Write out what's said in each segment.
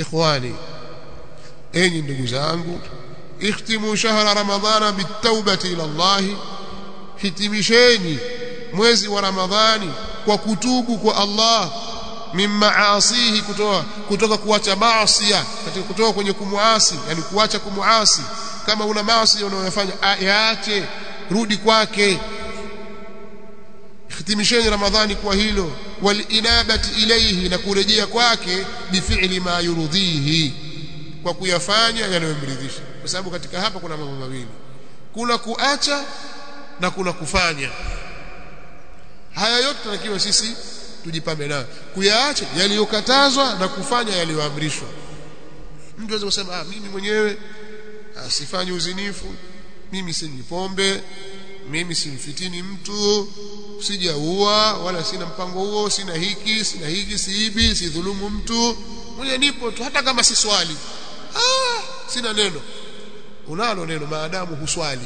ikhwani enyi ndugu zangu ikhtimu shahra ramadhana bitawbati ila Allah hitimisheni mwezi wa Ramadhani kwa kutubu kwa Allah mimma aasihi kutoka kuacha maasi katika kutoka kwenye kumuasi yani kuacha kumuasi kama una maasi unayofanya yaache rudi kwake hitimisheni Ramadhani kwa hilo wal inabati ilayhi na kurejea kwake bifi'li ma yurudhihi kwa kuyafanya yanayomridhisha kwa sababu katika hapa kuna mambo mawili kuna kuacha na kuna kufanya haya yote tunatakiwa sisi tujipambe nayo kuyaacha yaliyokatazwa na kufanya yaliyoamrishwa mtu anaweza kusema mimi mwenyewe sifanyi uzinifu mimi sinywi pombe mimi simfitini mtu sijaua wala sina mpango huo sina hiki siibi sidhulumu mtu mwenye nipo tu hata kama si swali sina neno unalo neno maadamu huswali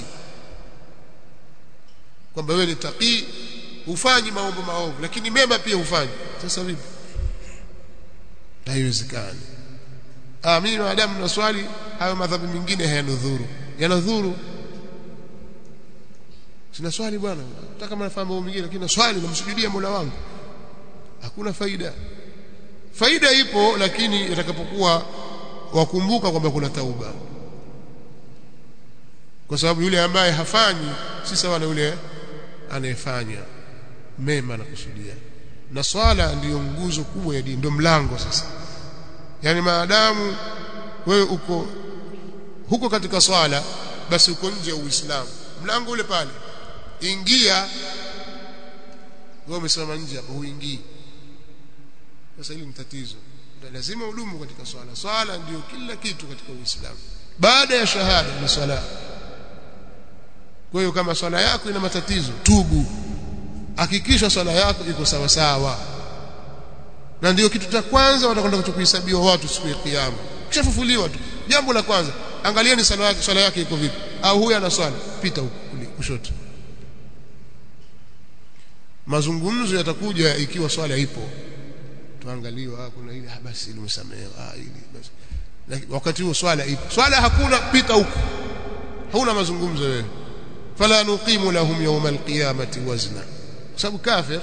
kwamba wewe ni taqi ufanyi maombo maovu lakini mema pia ufanyi sasa vipi haiwezekani mimi maadamu na swali hayo madhambi mengine yanadhuru sina swali bwana hata kama nafahamu mambo mengine lakini swali namsujudia Mola wangu hakuna faida ipo lakini itakapokuwa wakumbuka kwamba kuna tauba kwa sababu yule ambaye hafanyi si sawa na yule anayefanya mema na kusudia na swala ndiyo nguzo kubwa ya dini ndio mlango sasa yani maadamu wewe uko huko katika swala basi uko nje ya Uislamu mlango ule pale ingia wewe umesimama nje hapo huingii sasa hili ni tatizo lazima udumu katika swala ndiyo kila kitu katika Uislamu baada ya shahada ni swala kwa hiyo kama swala yako ina matatizo tubu hakikisha swala yako iko sawa sawa na ndio kitu cha kwanza watakwenda kuhesabiwa watu siku ya kiyama kishafufuliwa tu jambo la kwanza angalieni swala yake iko vipi au huyu ana swala pita huko kushoto mazungumzo yatakuja ikiwa swala ipo tuangaliwa kuna ile basi ilimsamehewa ili basi wakati huo swala ipo swala hakuna pita huko hauna mazungumzo wewe fala nuqimu lahum yawm alqiyamati wazna sababu kafir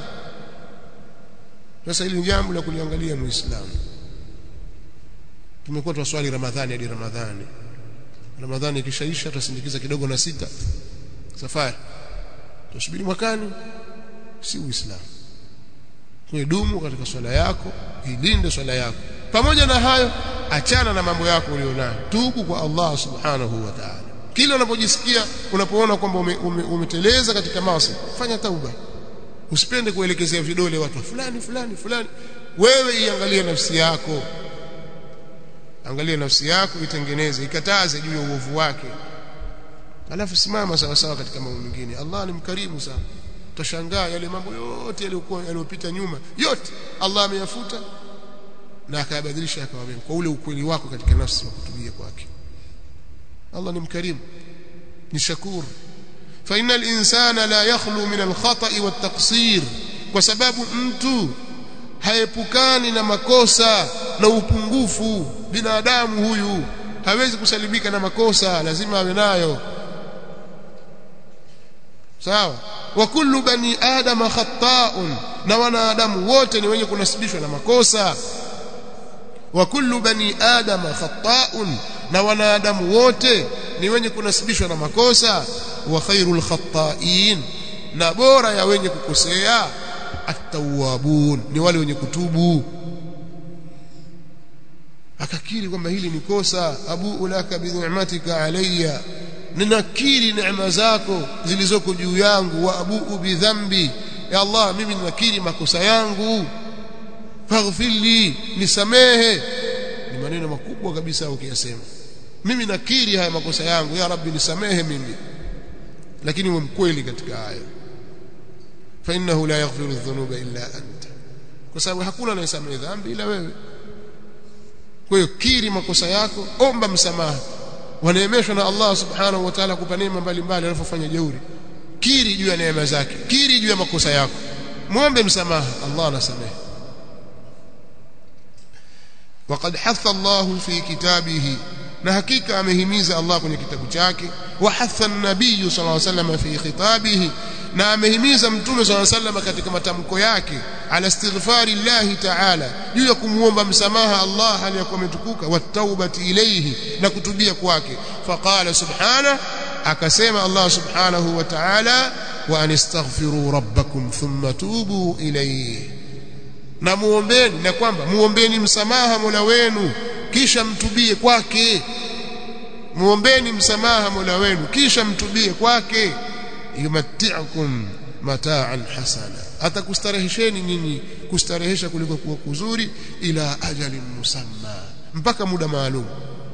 sasa hili jambo la kuliangalia muislamu tumekuwa twaswali Ramadhani hadi Ramadhani ikishaisha tusindikiza kidogo na sita safari tusubiri mwakani si uislamu dumu katika swala yako ilinde swala yako pamoja na hayo achana na mambo yako ulionayo tubu kwa Allah subhanahu wa ta'ala kila unapojisikia unapoona kwamba umeteleza katika maasi fanya tauba usipende kuelekezea vidole watu fulani wewe iangalie nafsi yako angalia nafsi yako itengeneze ikataze juu ya uovu wake alafu simama sawa sawa katika mambo mengine Allah ni mkarimu sana utashangaa yale mambo yote yaliyopita nyuma yote Allah ameyafuta na akayabadilisha akawa mema kwa ule ukweli wako katika nafsi wa kutubia kwake Allah ni mkarimu ni shakur fa innal insana la yakhlu min al-khata'i wat-taqsir kwa sababu mtu haepukani na makosa na upungufu binadamu huyu hawezi kusalimika na makosa lazima awe nayo sawa wa kullu bani adama khata'un na wanadamu wote ni wenye kunasibishwa na makosa wa kullu bani adama khata'un na wanadamu wote ni wenye kunasibishwa na makosa wa khairul khata'in na bora ya wenye kukosea at-tawwabun ni wale wenye kutubu akakiri kwamba hili ni kosa abu ulaka bi ni'matika alayya ninakiri neema zako zilizoko juu yangu wa abu bi dhambi ya Allah mimi ninakiri makosa yangu faghfirli nisamehe ni maneno makubwa kabisa ukiyasema mimi nakiri haya makosa yangu ya rabbi nisamehe mimi lakini uwe mkweli katika hayo fa innahu la yaghfiru dhunuba illa anta kwa sababu hakuna anayesamehe dhambi ila wewe kwa hiyo kiri makosa yako omba msamaha wanaemeshwa na Allah subhanahu wa ta'ala kupa neema mbalimbali anapofanya jeuri kiri juu ya neema zake kiri juu ya makosa yako muombe msamaha Allah anasamehe waqad hatha Allah fi kitabihi, na hakika amehimiza Allah kwenye kitabu chake, wa hatha an-nabiy sallallahu alayhi wasallam fi khitabihi, na amehimiza mtume sallallahu alayhi wasallam katika matamko yake, ala istighfari Allah ta'ala, juu ya kumuomba msamaha Allah aliyakuwa ametukuka, wa taubati ilayhi, na kutubia kwake. Faqala subhanahu, akasema Allah subhanahu wa ta'ala, wa anistaghfiru rabbakum thumma tubu ilayhi, na muombeni, na kwamba muombeni msamaha Mola wenu kisha mtubie kwake. Muombeni msamaha Mola wenu kisha mtubie kwake. Yumatti'ukum mata'an hasana, atakustarehesheni nyinyi kustarehesha kuliko kuwa kuzuri, ila ajalin musamma, mpaka muda maalum.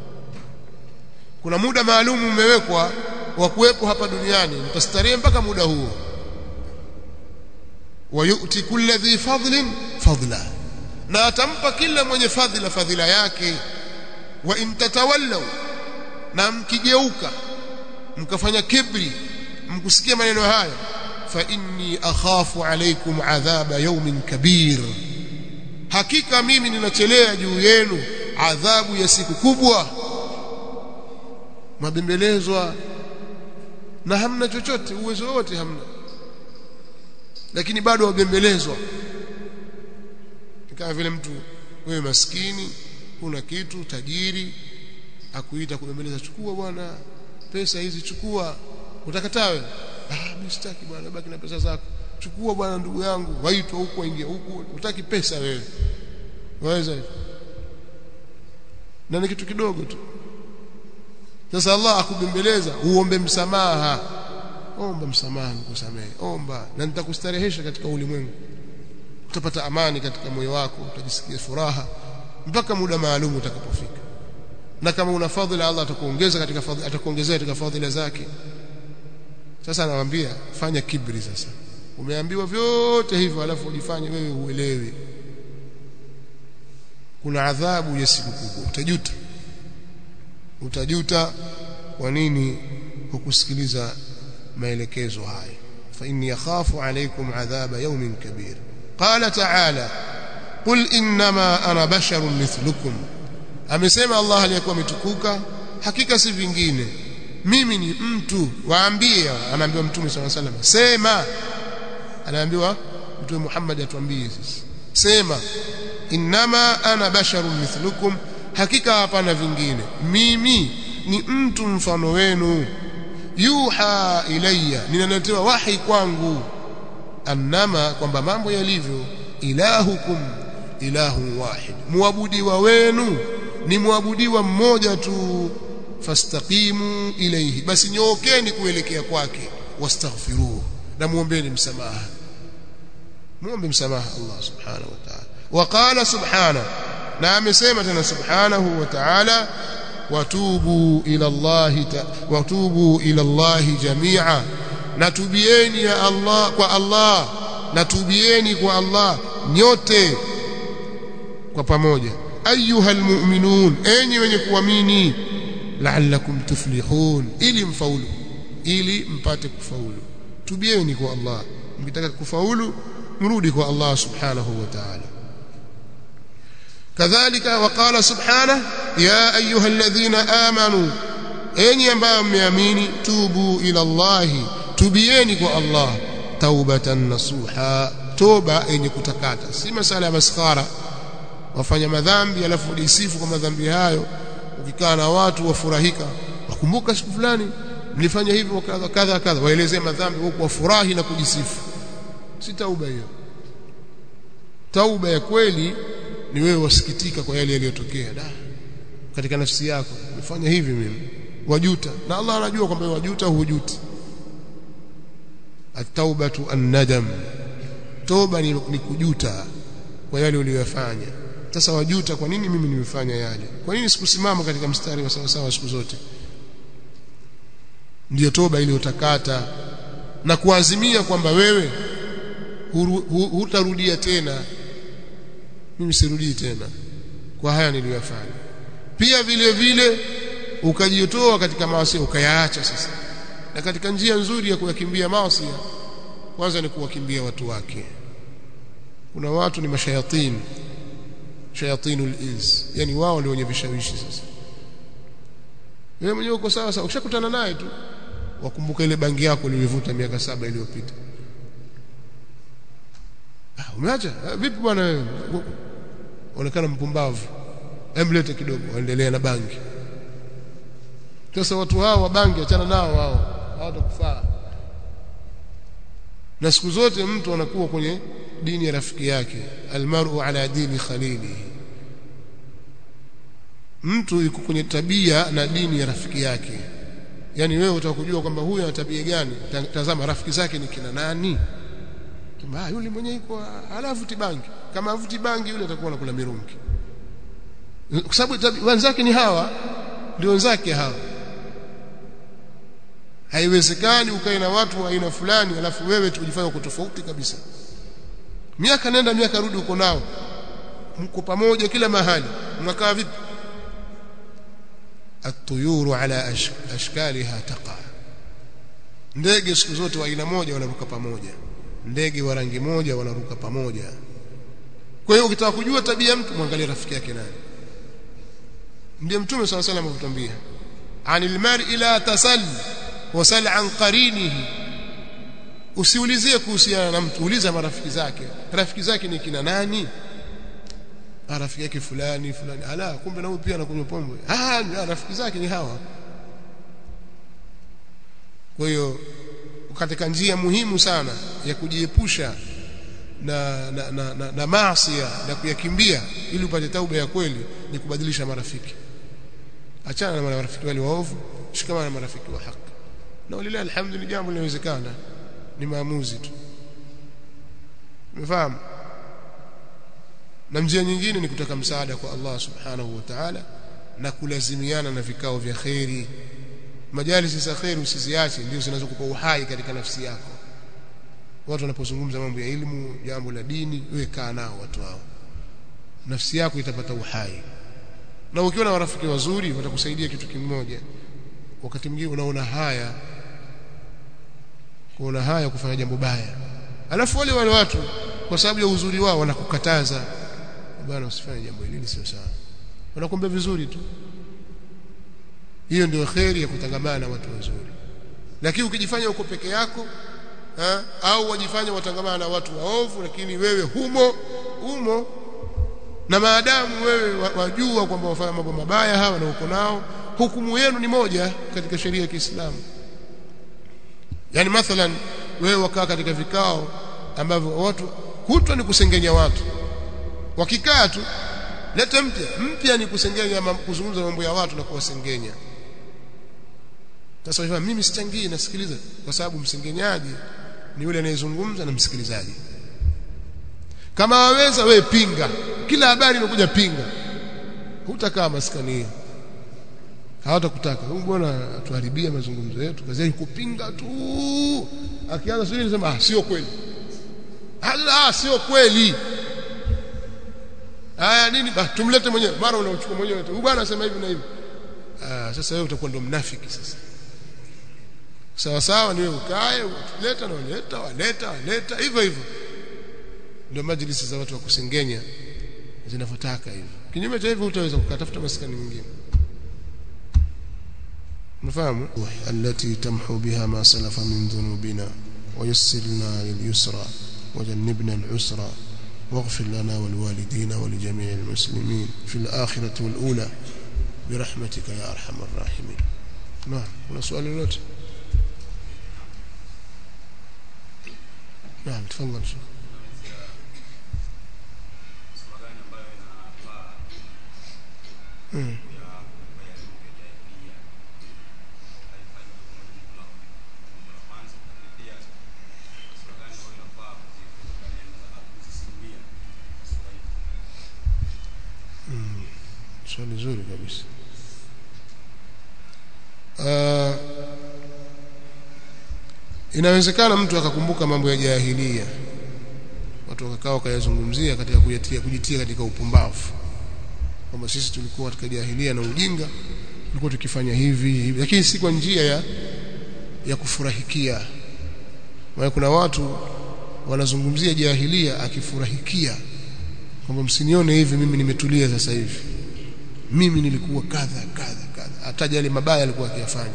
Kuna muda maalum umewekwa wa kuwepo hapa duniani, mtastarehe mpaka muda huo. Wa yu'ti kulli dhi fadlin fadla, na atampa kila mwenye fadhila yake. Wa in tatawallaw, na mkigeuka mkafanya kibri, mkusikia maneno haya, fa inni akhafu alaykum adhaba yawmin kabir, hakika mimi ninachelea juu yenu adhabu ya siku kubwa. Mabembelezwa na hamna chochote, uwezo wote hamna, lakini bado wabembelezwa. Kama vile mtu wewe maskini, una kitu, tajiri akuita kubembeleza, chukua bwana pesa hizi, chukua. Utakataa wewe? Mimi sitaki bwana, baki na pesa zako. Chukua bwana ndugu yangu, waitwa huko, ingia huko. Utaki pesa wewe, waweza? Na ni kitu kidogo tu. Sasa Allah akubembeleza, uombe msamaha. Omba msamaha, nikusamehe. Omba na nitakustarehesha katika ulimwengu. Utapata amani katika moyo wako, utajisikia furaha mpaka muda maalum utakapofika. Na kama una fadhila, Allah atakuongeza katika fadhila, atakuongezea katika fadhila zake. Sasa anawaambia fanya kibri. Sasa umeambiwa vyote hivyo, alafu ujifanye wewe uelewi. Kuna adhabu ya siku kubwa, utajuta kwa nini hukusikiliza maelekezo haya. Fa inni akhafu alaykum adhaba yawmin kabir. Qala ta'ala, qul innama ana basharun mithlukum, amesema Allah aliyekuwa ametukuka, hakika si vingine mimi ni mtu. Waambie, anaambiwa mtume sallallahu alayhi wasallam, sema, anaambiwa mtume Muhammad atuambie sisi, sema innama ana basharun mithlukum, hakika hapana vingine, mimi ni mtu mfano wenu. Yuha ilayya, ninaletewa wahi kwangu. Annama, kwamba mambo yalivyo, ilahukum ilahun wahid, muabudiwa wenu ni muabudiwa mmoja tu. Fastaqimu ilayhi, basi nyookeni kuelekea kwake. Wastaghfiruhu, na muombeni msamaha. Muombe msamaha Allah subhanahu wa ta'ala. Waqala subhanahu, na amesema tena subhanahu wa ta'ala, watubu ila Allah jami'a, natubieni ya Allah kwa Allah, natubieni kwa Allah nyote kwa pamoja. Ayuhal mu'minun, enyi wenye kuamini, la'allakum tuflihun, ili mfaulu, ili mpate kufaulu. Tubieni kwa Allah, mkitaka kufaulu mrudi kwa Allah subhanahu wa ta'ala. Kadhalika waqala subhanahu, ya ayyuhalladhina amanu, enyi ambao mmeamini, tubu ila Allah, tubieni kwa Allah, taubatan nasuha, toba yenye kutakata. Si masala ya maskhara, wafanya madhambi alafu udisifu kwa madhambi hayo, ukikaa na watu wafurahika, wakumbuka siku fulani mlifanya hivi kadha kadha kadha, waelezee madhambi huko, wafurahi na kujisifu. Si tauba hiyo. Tauba ya kweli ni wewe wasikitika kwa yale yaliyotokea katika nafsi yako, nimefanya hivi mimi, wajuta, na Allah anajua kwamba wajuta hujuti. At-taubatu an-nadam, toba ni kujuta kwa yale uliyofanya. Sasa wajuta, kwa nini mimi nimefanya yale? Kwa nini sikusimama katika mstari wa sawa sawa siku zote? Ndiyo toba ile utakata na kuazimia kwamba wewe hutarudia tena. Mimi sirudii tena kwa haya niliyofanya. Pia vile vile ukajitoa katika maasi, ukayaacha sasa. Na katika njia nzuri ya kuyakimbia maasi, kwanza ni kuwakimbia watu wake. Kuna watu ni mashayatini, shayatinul ins, yani wao ndio wenye vishawishi. Sasa wewe mwenyewe uko sawa sawa, ukishakutana naye tu wakumbuka ile bangi yako uliyovuta miaka 7 iliyopita. Umeacha vipi bwana wewe? Onekana mpumbavu, emlete kidogo, waendelea na bangi. Sasa watu hao wa bangi achana nao, wao hawatakufaa. Na siku zote mtu anakuwa kwenye dini ya rafiki yake, almar'u ala dini khalili. Mtu yuko kwenye tabia na dini ya rafiki yake. Yani wewe utakujua kwamba huyu ana tabia gani, tazama rafiki zake ni kina nani. Kama yule mwenye yuko alavuti bangi, kama avuti bangi yule atakuwa anakula mirungi, kwa sababu wenzake ni hawa, ndio wenzake hawa. Haiwezekani ukae na watu wa aina fulani alafu wewe tujifanye uko tofauti kabisa. Miaka nenda miaka rudi uko nao, mko pamoja kila mahali, mnakaa vipi? At-tuyuru ala ashkaliha taqa, ndege siku zote wa aina moja wanaruka pamoja, ndege wa rangi moja wanaruka pamoja. Kwa hiyo ukitaka kujua tabia mtu, muangalie rafiki yake nani. Ndiye Mtume صلى الله عليه وسلم alitutambia, anil mar'i la tasal wasal an qarinihi, usiulizie kuhusiana na mtu, uliza marafiki zake. Rafiki zake ni kina nani? Rafiki yake fulani fulani, ala kumbe na huyu pia anakunywa pombe. Rafiki zake ni hawa. Kwa hiyo katika njia muhimu sana ya kujiepusha na maasi na kuyakimbia ili upate tauba ya kweli ni kubadilisha marafiki. Achana na marafiki wale waovu, shikamana na marafiki wa haki. Na walilahi alhamdu, ni jambo linawezekana, ni maamuzi tu. Umefahamu? Na njia nyingine ni kutaka msaada kwa Allah subhanahu wa ta'ala na kulazimiana na vikao vya khairi. Majalisi za khairi usiziache, ndio zinazokupa uhai katika nafsi yako. Watu wanapozungumza mambo ya elimu, jambo la dini, wewe kaa nao watu hao, nafsi yako itapata uhai. Na ukiwa na marafiki wazuri watakusaidia kitu kimoja. Wakati mwingine unaona haya kufanya jambo baya, alafu wale watu kwa sababu ya uzuri wao wanakukataza, bwana usifanye jambo hili, sio sawa. Wanakuambia vizuri tu. Hiyo ndio khairi ya kutangamana na watu wazuri. Lakini ukijifanya uko peke yako, au wajifanya watangamana na watu waovu, lakini wewe humo na maadamu wewe wajua kwamba wafanya mambo mabaya hawa na uko nao, hukumu yenu ni moja katika sheria ya Kiislamu. Yani mathalan wewe wakaa katika vikao ambavyo watu kutwa ni kusengenya watu, wakikaa tu leta mpya ni kusengenya, kuzungumza mambo ya watu na kuwasengenya. Sasa hivi mimi sichangii, nasikiliza, kwa sababu msengenyaji ni yule anayezungumza na msikilizaji. Kama waweza wewe pinga, kila habari inakuja pinga, hutakaa maskani hiyo, hawatakutaka. Huyu bwana atuharibia mazungumzo yetu, kazi yake kupinga tu. Akianza sio nisema sio kweli, sio kweli. Nini tumlete mwenyewe, mara unachukua mwenyewe tu, huyu bwana anasema hivi na hivi. Sasa wewe utakuwa ndo mnafiki sasa. Sawa sawa, ni wewe ukae uleta na waleta hivyo ndio majlisi za watu wa kusengenya zinafotaka hivyo. Kinyume cha hivyo utaweza kukatafuta maskani mengine. Mfahamu? Allati tamhu biha ma salafa min dhunubina wa yassirna lil yusra wa jannibna al usra waghfir lana wal walidina wa li jami' al muslimin fil akhirati wal ula birahmatika ya arhamar rahimin. Kuna swali lolote? Naam, tafadhali. Swali zuri kabisa. Inawezekana mtu akakumbuka mambo ya jahiliya, watu wakakaa wakayazungumzia katika kujitia katika upumbavu, kwamba sisi tulikuwa katika jahiliya na ujinga, tulikuwa tukifanya hivi, lakini si kwa njia ya kufurahikia. Maana kuna watu wanazungumzia jahiliya akifurahikia kwamba msinione hivi mimi nimetulia sasa hivi, mimi nilikuwa kadha kadha kadha, ataja yale mabaya alikuwa akiyafanya.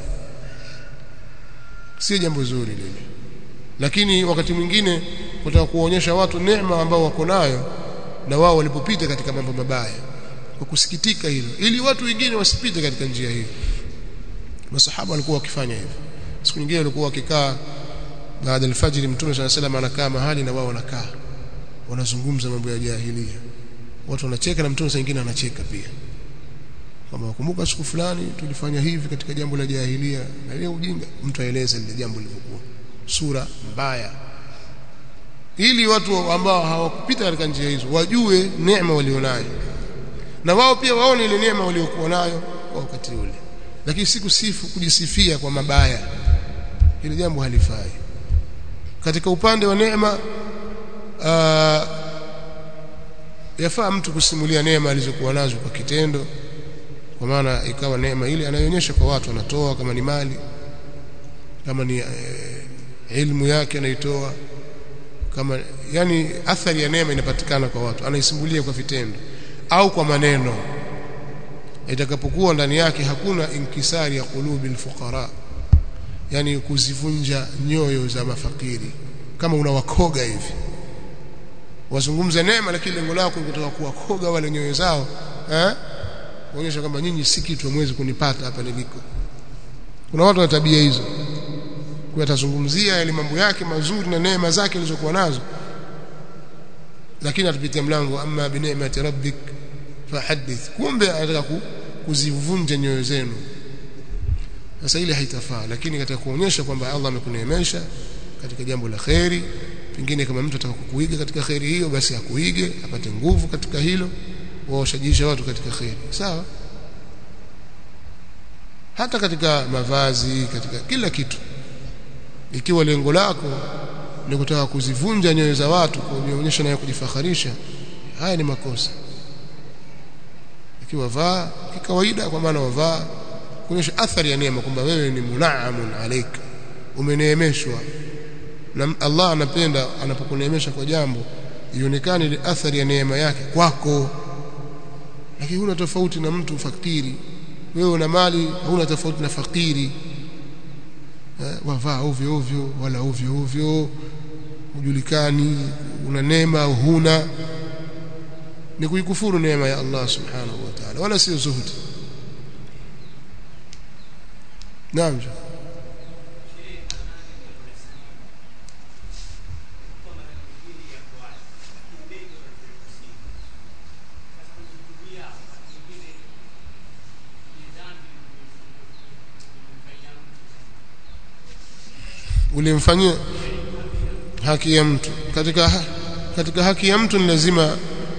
Si jambo zuri lile. Lakini wakati mwingine kutaka kuonyesha watu neema ambao wako nayo na wao walipopita katika mambo mabaya, kwa kusikitika hilo, ili watu wengine wasipite katika njia hiyo. Masahaba walikuwa wakifanya hivyo. Siku nyingine walikuwa wakikaa baada ya alfajiri, Mtume صلى الله عليه وسلم anakaa mahali na wao wanakaa, wanazungumza mambo ya jahiliya. Watu wanacheka na Mtume mwingine anacheka pia, kama wakumbuka siku fulani tulifanya hivi katika jambo la jahiliya, na ile ujinga, mtu aeleza lile jambo lilivyokuwa, sura mbaya, ili watu ambao hawakupita katika njia hizo wajue neema walionayo, na wao pia waone ile neema waliokuwa nayo kwa wakati ule. Lakini siku kujisifia kwa mabaya, ile jambo halifai. Katika upande wa neema, yafaa mtu kusimulia neema alizokuwa nazo kwa kitendo, kwa maana ikawa neema ile anayoonyesha kwa watu, anatoa kama ni mali, kama ni elimu yake anaitoa, kama yani athari ya neema inapatikana kwa watu, anaisimulia kwa vitendo au kwa maneno, itakapokuwa ndani yake hakuna inkisari ya qulubi alfuqara, yani kuzivunja nyoyo za mafakiri. Kama unawakoga hivi, wazungumza neema lakini lengo lako ni kutaka kuwakoga wale nyoyo zao, kuonyesha kwamba nyinyi si kitu, hamwezi kunipata hapa niliko. Kuna watu wa tabia hizo, kwa atazungumzia yale mambo yake mazuri na neema zake alizokuwa nazo, lakini atupitia mlango amma bi ni'mati rabbik fahaddith, kumbe anataka kuzivunja nyoyo zenu. Sasa ile haitafaa. Lakini katika kuonyesha kwamba Allah amekuneemesha katika jambo la khairi, pengine kama mtu ataka kukuiga katika khairi hiyo, basi akuige, apate nguvu katika hilo, washajiisha watu katika khairi, sawa. Hata katika mavazi, katika kila kitu, ikiwa lengo lako ni kutaka kuzivunja nyoyo za watu, kuonyesha na kujifakharisha, haya ni makosa. Ikiwa vaa kikawaida, kwa maana wavaa kuonyesha athari ya neema, kwamba wewe ni munaamun alayka, umeneemeshwa. Na Allah anapenda anapokuneemesha kwa jambo ionekane ile athari ya neema yake kwako. Lakini huna tofauti na mtu fakiri, wewe una mali, huna tofauti na fakiri. Wavaa ovyo ovyo, wala ovyo ovyo, hujulikani una neema au huna, ni kuikufuru neema ya Allah subhanahu wa ta'ala, wala sio zuhudi. Naam. Ulimfanyia haki ya mtu. Katika haki ya mtu ni lazima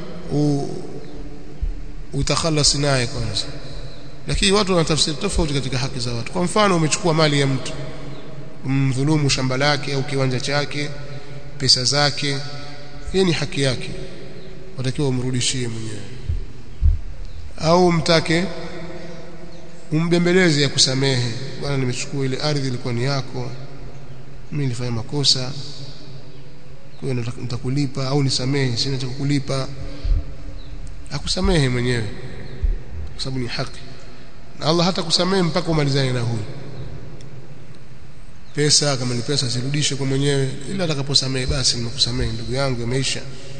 utakhalas naye kwanza, lakini watu wana tafsiri tofauti katika haki za watu. Kwa mfano, umechukua mali ya mtu, umdhulumu shamba lake au kiwanja chake, pesa zake, hii ni haki yake, watakiwa umrudishie mwenyewe, au mtake umbembeleze ya kusamehe, bwana nimechukua ile ardhi ilikuwa ni yako, mimi nilifanya makosa, kwa hiyo nitakulipa, au nisamehe, sina cha kukulipa. Akusamehe mwenyewe kwa sababu ni haki, na Allah hata kusamehe mpaka umalizane na huyo. Pesa kama ni pesa sirudishe kwa mwenyewe, ila atakaposamehe basi nimekusamehe ndugu yangu, yameisha.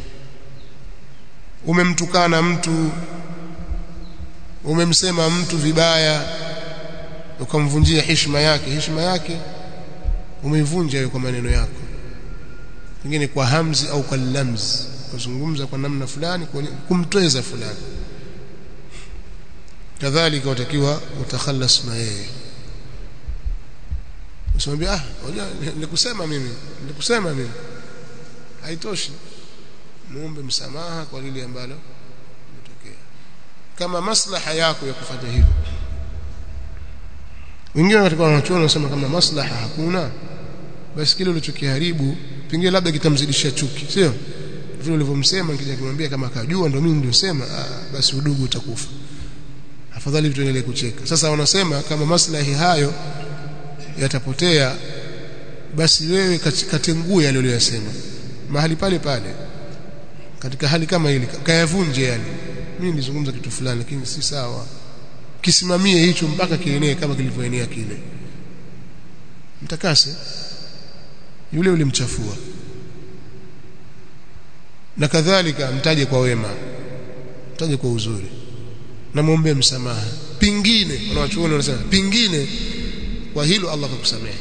Umemtukana mtu, umemsema mtu vibaya, ukamvunjia heshima yake umeivunja hiyo kwa maneno yako, pengine kwa hamzi au kwa lamzi, kuzungumza kwa namna fulani kumtweza fulani, kadhalika watakiwa utakhalas na yeye. Usimwambie nilikusema mimi, haitoshi. Muombe msamaha kwa lile ambalo limetokea, kama maslaha yako ya kufanya hivyo. Wengine katika wanachuoni wanasema kama maslaha hakuna, basi kile ulichokiharibu pengine labda kitamzidishia chuki, sio vile ulivyomsema. Nikija kumwambia kama akajua ndio mimi niliosema, basi udugu utakufa, afadhali tuendelee kucheka. Sasa wanasema kama maslahi hayo yatapotea, basi wewe katengue yale uliyosema mahali pale, katika hali kama ile kayavunje yani mimi nilizungumza kitu fulani lakini si sawa kisimamie hicho mpaka kienee kama kilivyoenea kile mtakase yule ulimchafua na kadhalika mtaje kwa wema mtaje kwa uzuri na muombe msamaha pingine wanawachuoni wanasema pingine kwa hilo Allah akakusamehe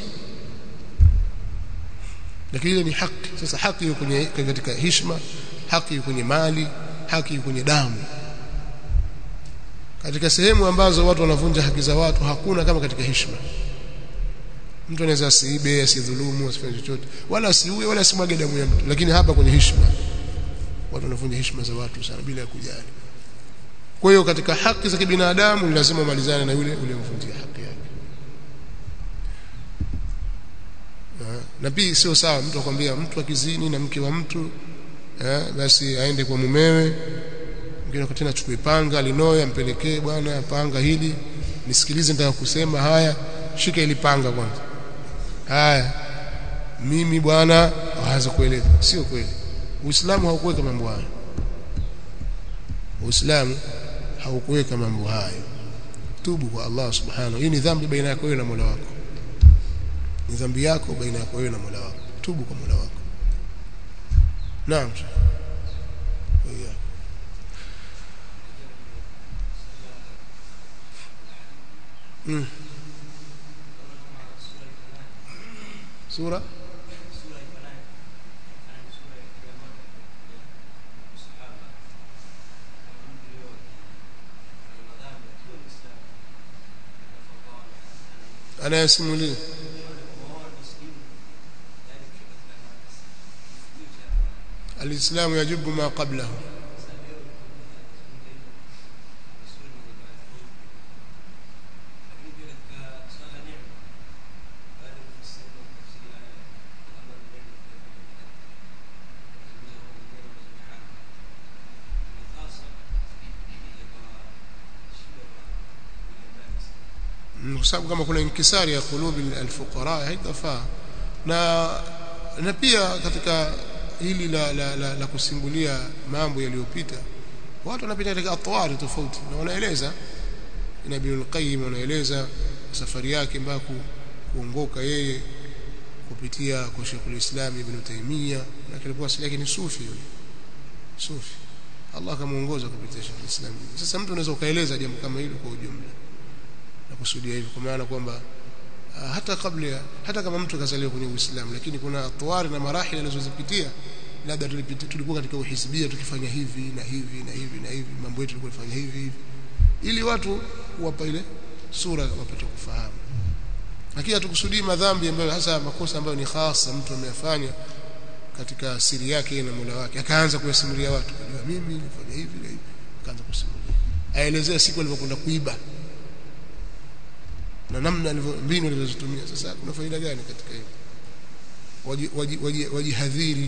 lakini ile ni haki sasa haki iko kwenye katika heshima haki iko kwenye mali haki iko kwenye damu katika sehemu ambazo watu wanavunja haki za watu hakuna kama katika heshima mtu anaweza asiibe asidhulumu asifanye chochote wala asiue wala asimwage damu ya mtu lakini hapa kwenye heshima watu wanavunja heshima za watu sana bila ya kujali kwa hiyo katika haki za kibinadamu ni lazima umalizane na yule uliyemvunjia haki yake na pia sio sawa mtu akwambia mtu akizini na mke wa mtu basi aende kwa mumewe mwingine tena achukue panga linoe ampelekee bwana panga hili nisikilize nataka kusema haya shika ili panga kwanza haya mimi bwana waanza kueleza sio kweli Uislamu haukuweka mambo hayo Uislamu haukuweka mambo hayo tubu kwa Allah subhanahu hii ni dhambi baina yako wewe na Mola wako ni dhambi yako baina yako wewe na Mola wako tubu kwa Mola wako naam sura anayasimulia الإسلام يجب ما قبله sababu kama kuna inkisari ya kulubi alfuqara haitafaa na pia katika hili la kusimulia mambo yaliyopita watu wanapita katika atwari tofauti na wanaeleza Ibn al-Qayyim anaeleza safari yake mpaka kuongoka yeye kupitia kwa Sheikh al-Islam Ibn Taymiyyah na kilikuwa asili yake ni sufi yule sufi Allah akamuongoza kupitia Sheikh al-Islam sasa mtu anaweza kaeleza jambo kama hilo kwa ujumla na kusudia hivyo kwa maana kwamba hata kama mtu kazaliwa kwenye Uislamu lakini kuna atwari na marahili alizozipitia labda tulikuwa katika uhisbia tukifanya hivi na hivi na hivi na hivi mambo yetu tulikuwa tunafanya hivi ili watu wapa ile sura wapate kufahamu lakini hatukusudii madhambi ambayo hasa makosa ambayo ni hasa mtu ameyafanya katika siri yake na Mola wake akaanza kuyasimulia watu kujua mimi nilifanya hivi na hivi akaanza kusimulia aelezea siku alipokwenda kuiba na namna mbinu alizotumia sasa kuna faida gani katika hiyo wajihadhiri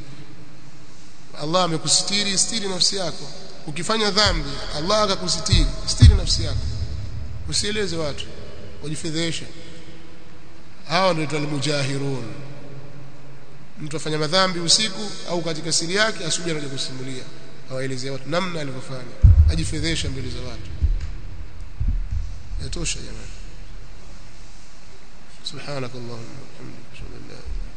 Allah amekusitiri stiri nafsi yako ukifanya dhambi Allah akakusitiri stiri nafsi yako usieleze watu wajifedheshe hao ndio almujahirun mtu afanya madhambi usiku au katika siri yake asuje anaje kusimulia awaelezee watu namna alivyofanya ajifedhesha mbele za watu yatosha jamani سبحانك اللهم وبحمدك اشهد ان لا اله الا انت